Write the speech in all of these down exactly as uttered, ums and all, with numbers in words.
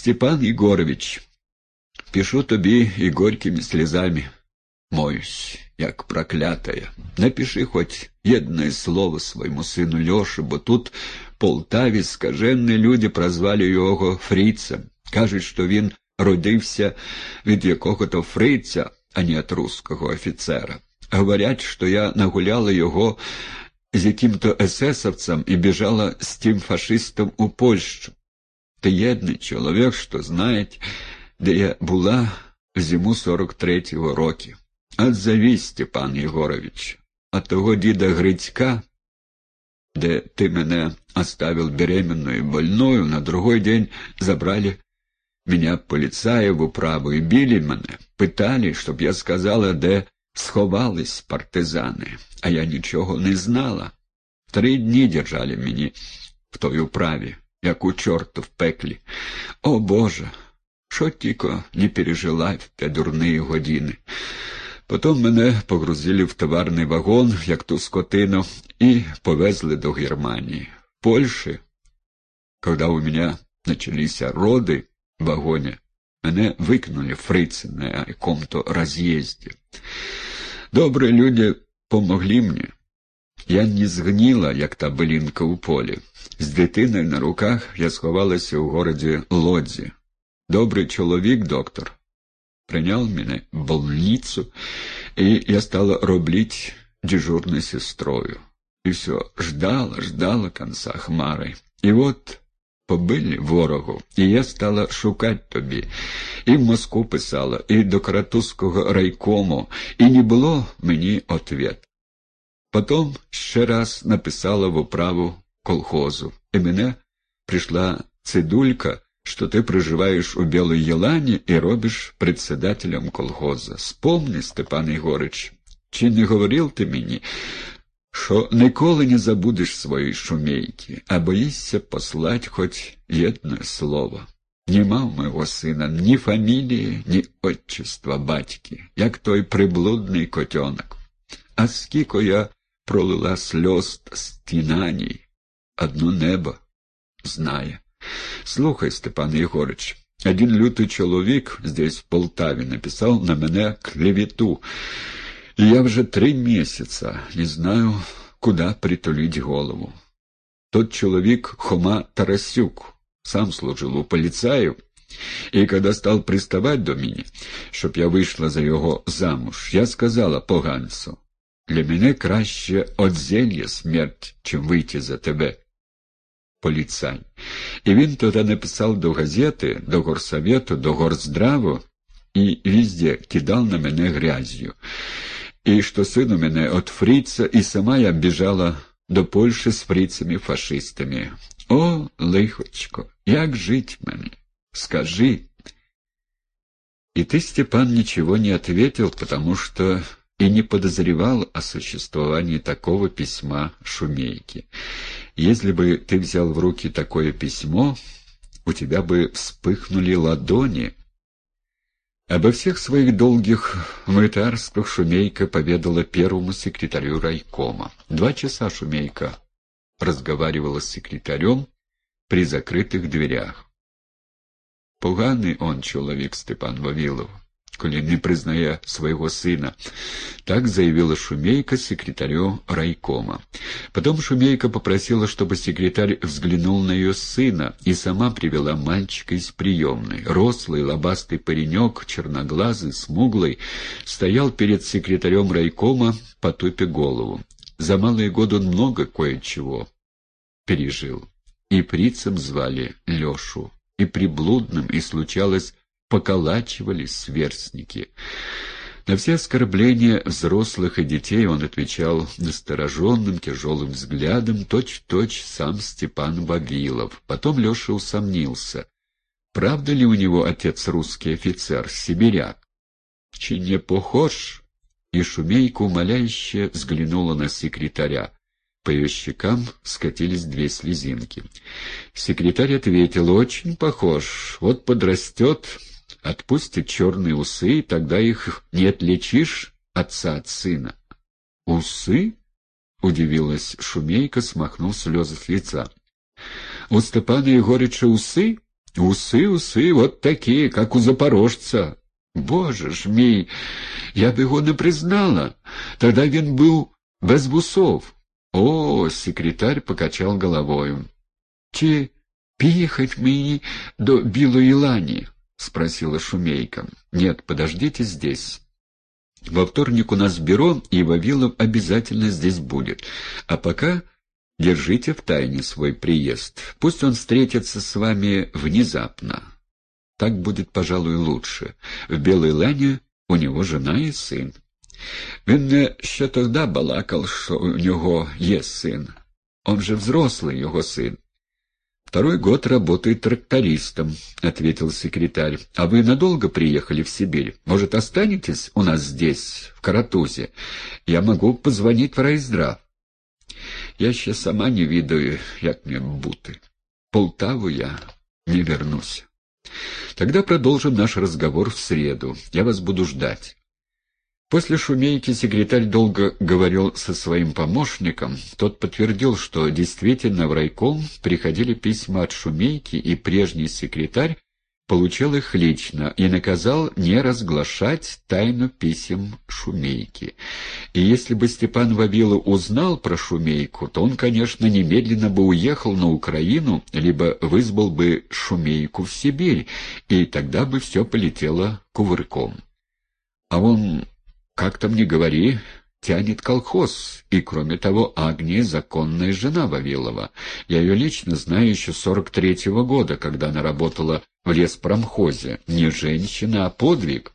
Степан Егорович, пишу тобі і горькими слезами моюсь, як проклятая. Напиши хоть одне слово своєму сину Льоші, бо тут в Полтаві скаженні люди прозвали його фрицем. Кажуть, що він родився від якого-то фриця, а не від русского офіцера. Говорять, що я нагуляла його з яким-то есесовцем і біжала з тим фашистом у Польщу. Ти єдиний чоловік, що знає, де я була в зиму сорок третього року. Отзови, Степан Єгорович, а того діда Грицька, де ти мене оставил беременную и больную, на другой день забрали меня полицаи в управу и били мене, питали, щоб я сказала, де сховались партизани, а я нічого не знала. Три дні держали мені в той управі, як у чорту в пеклі. О, Боже, що тільки не пережила в те дурні години. Потім мене погрузили в товарний вагон, як ту скотину, і повезли до Германії. В Польщі, коли у мене почалися роди в вагоні, мене викинули фриці на якому-то роз'їзді. Добрі люди помогли мені. Я не згніла, як та билінка у полі. З дитиною на руках я сховалася у городі Лодзі. Добрий чоловік, доктор, прийняв мене в больницю, і я стала робити дежурною сестрою. І все, ждала, ждала кінця хмари. І от побили ворогу, і я стала шукати тобі. І в Москву писала, і до Каратузького райкому, і не було мені відповіді. Потім ще раз написала в управу колхозу, і мене прийшла цидулька, що ти проживаєш у Білій Єлані і робиш председателем колхоза. Спомни, Степан Єгорич, чи не говорив ти мені, що ніколи не забудеш свої шумейки, а боїшся послати хоч одне слово. Нема в мого сина ні фамілії, ні отчества батьки, як той приблудний котенок. А скільки я пролила сльоз стінаній, одно небо знає. Слухай, Степан Єгорич, один лютий чоловік здесь, в Полтаві, написав на мене клевету, і я вже три місяці не знаю, куди притулить голову. Тот чоловік Хома Тарасюк, сам служив у поліцаю, і коли став приставати до мене, щоб я вийшла за його замуж, я сказала поганцю, для мене краще от зелья смерть, чим вийти за тебе, поліцай. І він тоді написав до газети, до горсовету, до горздраву, і везде кидав на мене грязью. І що син у мене от фрица, і сама я біжала до Польщі з фрицами-фашистами. О, лихочко, як жить мені? Скажи. И ты, Степан, ничего не ответил, потому что и не подозревал о существовании такого письма Шумейки. Если бы ты взял в руки такое письмо, у тебя бы вспыхнули ладони. Обо всех своих долгих мытарствах Шумейка поведала первому секретарю райкома. Два часа Шумейка разговаривала с секретарем при закрытых дверях. Поганий он чоловік, Степан Вавилов, коли не признає своего сына. Так заявила Шумейка секретарю райкома. Потом Шумейка попросила, чтобы секретарь взглянул на ее сына, и сама привела мальчика из приемной. Рослый, лобастый паренек, черноглазый, смуглый, стоял перед секретарем райкома, потупя голову. За малые годы он много кое-чего пережил. И прицем звали Лешу, и приблудным, и, случалось, поколачивались сверстники. На все оскорбления взрослых и детей он отвечал настороженным, тяжелым взглядом, точь-в-точь сам Степан Вавилов. Потом Леша усомнился, правда ли у него отец русский офицер, сибиряк. Чи не похож? И Шумейка умоляюще взглянула на секретаря. По ее щекам скатились две слезинки. Секретарь ответил, очень похож. Вот подрастет, отпустит черные усы, и тогда их не отличишь отца от сына. Усы? Удивилась Шумейка, смахнув слезы с лица. У Степана Егорыча усы? Усы, усы, вот такие, как у запорожца. Боже ж мій, я б його не признала. Тогда він був без вусов. О, секретарь покачал головою. Чи приехать мне до Білої Лани? Спросила Шумейка. Нет, подождите здесь. Во вторник у нас бюро, и Вавилов обязательно здесь будет. А пока держите в тайне свой приезд. Пусть он встретится с вами внезапно. Так будет, пожалуй, лучше. В Белой Лане у него жена и сын. Він не ще тогда балакал, что у него есть сын. Он же взрослый, его сын. Второй год работает трактористом, — ответил секретарь. А вы надолго приехали в Сибирь? Может, останетесь у нас здесь, в Каратузе? Я могу позвонить в райздрав. Я ще сама не відаю, як мне бути. Полтаву я не вернусь. Тогда продолжим наш разговор в среду. Я вас буду ждать. После Шумейки секретарь долго говорил со своим помощником. Тот подтвердил, что действительно в райком приходили письма от Шумейки, и прежний секретарь получил их лично и наказал не разглашать тайну писем Шумейки. И если бы Степан Вавилов узнал про Шумейку, то он, конечно, немедленно бы уехал на Украину, либо вызвал бы Шумейку в Сибирь, и тогда бы все полетело кувырком. А он, как там ни говори, тянет колхоз, и, кроме того, Агния — законная жена Вавилова. Я ее лично знаю еще с сорок третьего года, когда она работала в леспромхозе. Не женщина, а подвиг.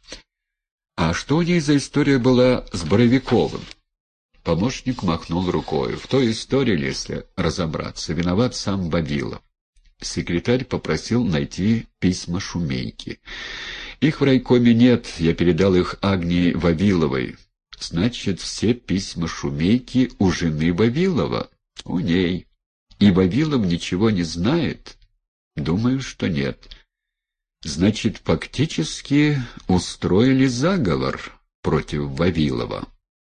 А что у ней за история была с Боровиковым? Помощник махнул рукой. В той истории, если разобраться, виноват сам Вавилов. Секретарь попросил найти письма Шумейки. Их в райкоме нет, я передал их Агнии Вавиловой. Значит, все письма Шумейки у жены Вавилова. У ней. И Вавилов ничего не знает? Думаю, что нет. Значит, фактически устроили заговор против Вавилова.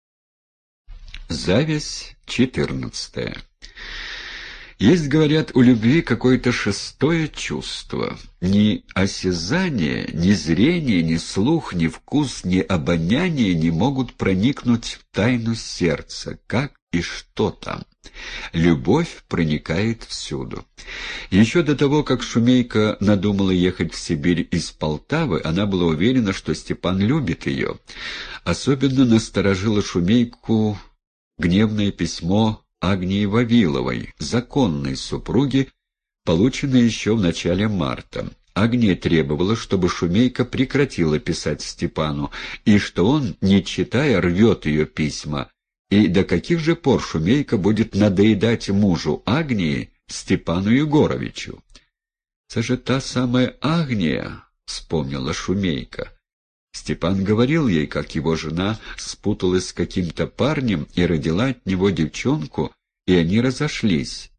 Зависть четырнадцатая. Есть, говорят, у любви какое-то шестое чувство. Ни осязание, ни зрение, ни слух, ни вкус, ни обоняние не могут проникнуть в тайну сердца, как и что там. Любовь проникает всюду. Еще до того, как Шумейка надумала ехать в Сибирь из Полтавы, она была уверена, что Степан любит ее. Особенно насторожило Шумейку гневное письмо Агнии Вавиловой, законной супруги, полученное еще в начале марта. Агния требовала, чтобы Шумейка прекратила писать Степану, и что он, не читая, рвет ее письма. И до каких же пор Шумейка будет надоедать мужу Агнии, Степану Егоровичу? «Это же та самая Агния», — вспомнила Шумейка. Степан говорил ей, как его жена спуталась с каким-то парнем и родила от него девчонку, и они разошлись.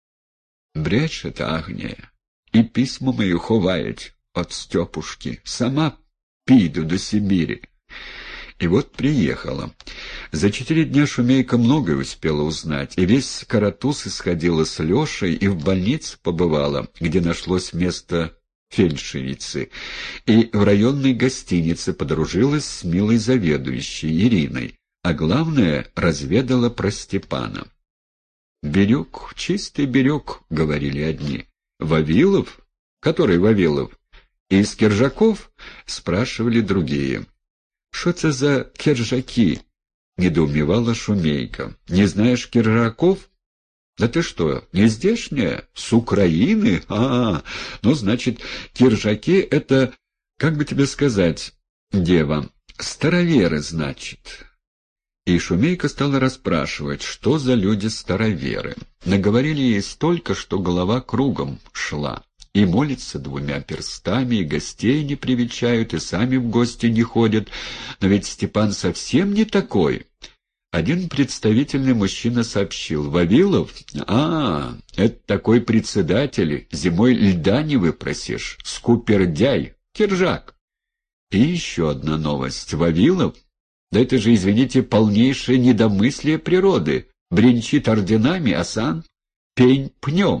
Брешет Агния, и письма мої ховають от Степушки. Сама піду до Сибири. И вот приехала. За четыре дня Шумейка многое успела узнать, и весь Каратуз исходила с Лешей и в больнице побывала, где нашлось место фельдшерицы, и в районной гостинице подружилась с милой заведующей Ириной, а главное, разведала про Степана. «Бирюк, чистый Бирюк», — говорили одни. «Вавилов? Который Вавилов? Из Киржаков?» — спрашивали другие. «Что это за киржаки?» — недоумевала Шумейка. «Не знаешь киржаков? Да ты что, не здешняя? С Украины? А, ну, значит, киржаки — это, как бы тебе сказать, дева, староверы, значит». И Шумейка стала расспрашивать, что за люди-староверы. Наговорили ей столько, что голова кругом шла. И молятся двумя перстами, и гостей не привечают, и сами в гости не ходят. Но ведь Степан совсем не такой. Один представительный мужчина сообщил: «Вавилов? А, это такой председатель, зимой льда не выпросишь, скупердяй, киржак». И еще одна новость: «Вавилов? Да это же, извините, полнейшее недомыслие природы, бренчит орденами, а сам пень пнем».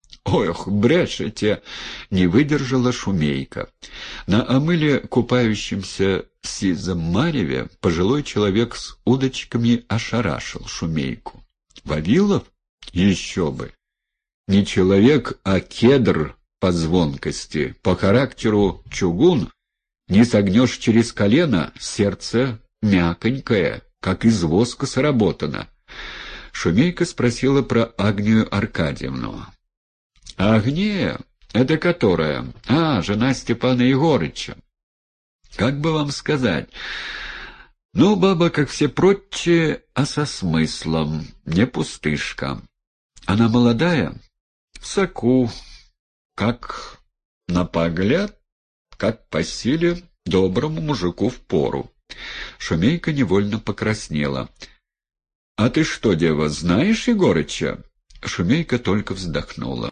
Ох, брешете! — не выдержала Шумейка. На омыле, купающемся в сизом мареве, пожилой человек с удочками ошарашил Шумейку. Вавилов? Еще бы! Не человек, а кедр по звонкости, по характеру чугун. Не согнешь через колено, сердце мяконькое, как из воска сработано. Шумейка спросила про Агнию Аркадьевну. «Агния? Это которая? А, жена Степана Егорыча. Как бы вам сказать? Ну, баба, как все прочие, а со смыслом, не пустышка. Она молодая, в соку, как на погляд, как по силе доброму мужику впору». Шумейка невольно покраснела. «А ты что, дева, знаешь Егорыча?» Шумейка только вздохнула.